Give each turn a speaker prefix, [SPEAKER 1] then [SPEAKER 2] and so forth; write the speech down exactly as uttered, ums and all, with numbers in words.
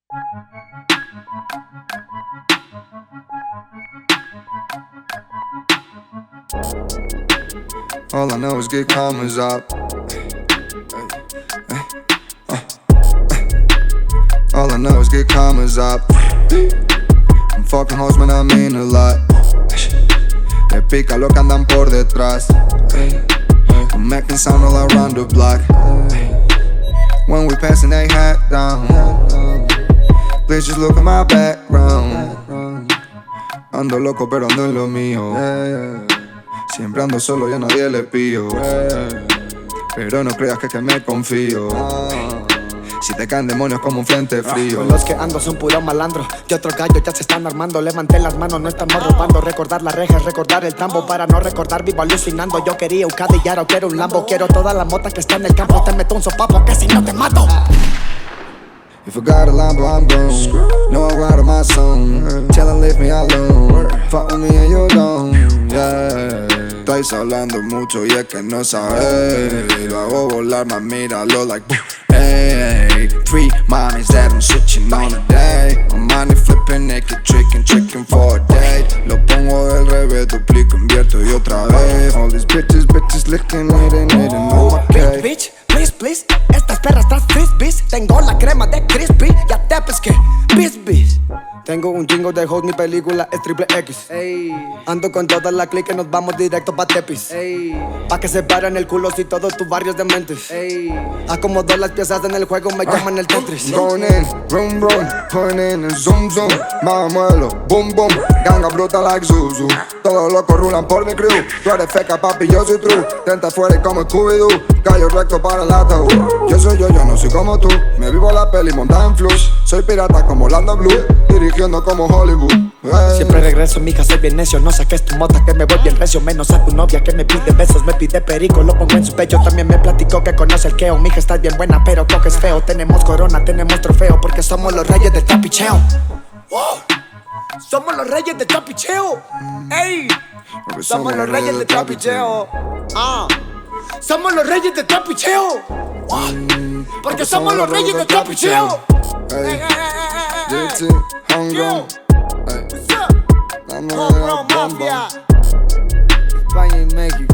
[SPEAKER 1] All I know is get commas up. All I know is get commas up. I'm fucking hoes, man, I mean a lot. Te pica lo que andan por detrás. I'm making sound all around the block. When we passing, they hat down. Please just look at my background. Ando loco, pero ando en lo mío. Siempre ando solo y a nadie le pío. Pero no creas que es que me confío. Si te caen demonios como un frente frío.
[SPEAKER 2] Con los que ando son puro malandro. Y otros gallos ya se están armando. Levanté las manos, no estamos robando. Recordar las rejas, recordar el tambo. Para no recordar, vivo alucinando. Yo quería un Caddy y ahora quiero un Lambo. Quiero todas las motas que están en el campo. Te meto un sopapo que si no te mato.
[SPEAKER 1] If I got a Lambo, I'm gone. No, I ride on my song. Tell her leave me alone. Fuck with me and you don't. Yeah. Estáis hablando mucho y es que no sabes. Lo hago volar, más míralo like boom. Hey, three mommies that I'm switching on a day. My money flipping, naked, tricking, tricking for a day. Lo pongo del revés, duplico, invierto y otra vez. All these bitches, bitches licking, needing, needing, no my cake.
[SPEAKER 2] Bitch, please, please. Estas perras tras frisbees. Tengo la crema de crispy. Ya te pesqué, bis, bis. Tengo un chingo de hoes, mi película es triple X. Ey. Ando con toda la clique, nos vamos directo pa' Tepis. Ey. Pa' que se paren el culo si todos tus barrios de mentes. Ey. Acomodo las piezas en el juego, me llaman el Tetris.
[SPEAKER 1] Going in, vroom vroom, putting in and zoom zoom. Mamuelo, boom boom, ganga bruta like Zuzu. Todos locos rulan por mi crew. Tú eres feca, papi, yo soy true. Tenta fuera como Scooby-Doo. Callo recto para el ataúd. Yo soy yo, yo no soy como tú. Me vivo la peli montada en flux. Soy pirata como Orlando Blue. Dirigiendo como Hollywood. Hey.
[SPEAKER 2] Siempre regreso en mi casa, soy bien necio. No saques tu mota que me voy bien recio. Menos a tu novia que me pide besos. Me pide perico, lo pongo en su pecho. También me platicó que conoce el queo. Mija, estás bien buena, pero coque es feo. Tenemos corona, tenemos trofeo. Porque somos los reyes del trapicheo. Wow. Somos los reyes del trapicheo. Ey. Somos, somos los reyes del trapicheo. Ah. Somos los reyes del trapicheo. Wow. Porque somos los reyes del trapicheo.
[SPEAKER 1] Hey. D T, homegrown. Hey.
[SPEAKER 2] Homegrown Mafia.
[SPEAKER 1] España y México.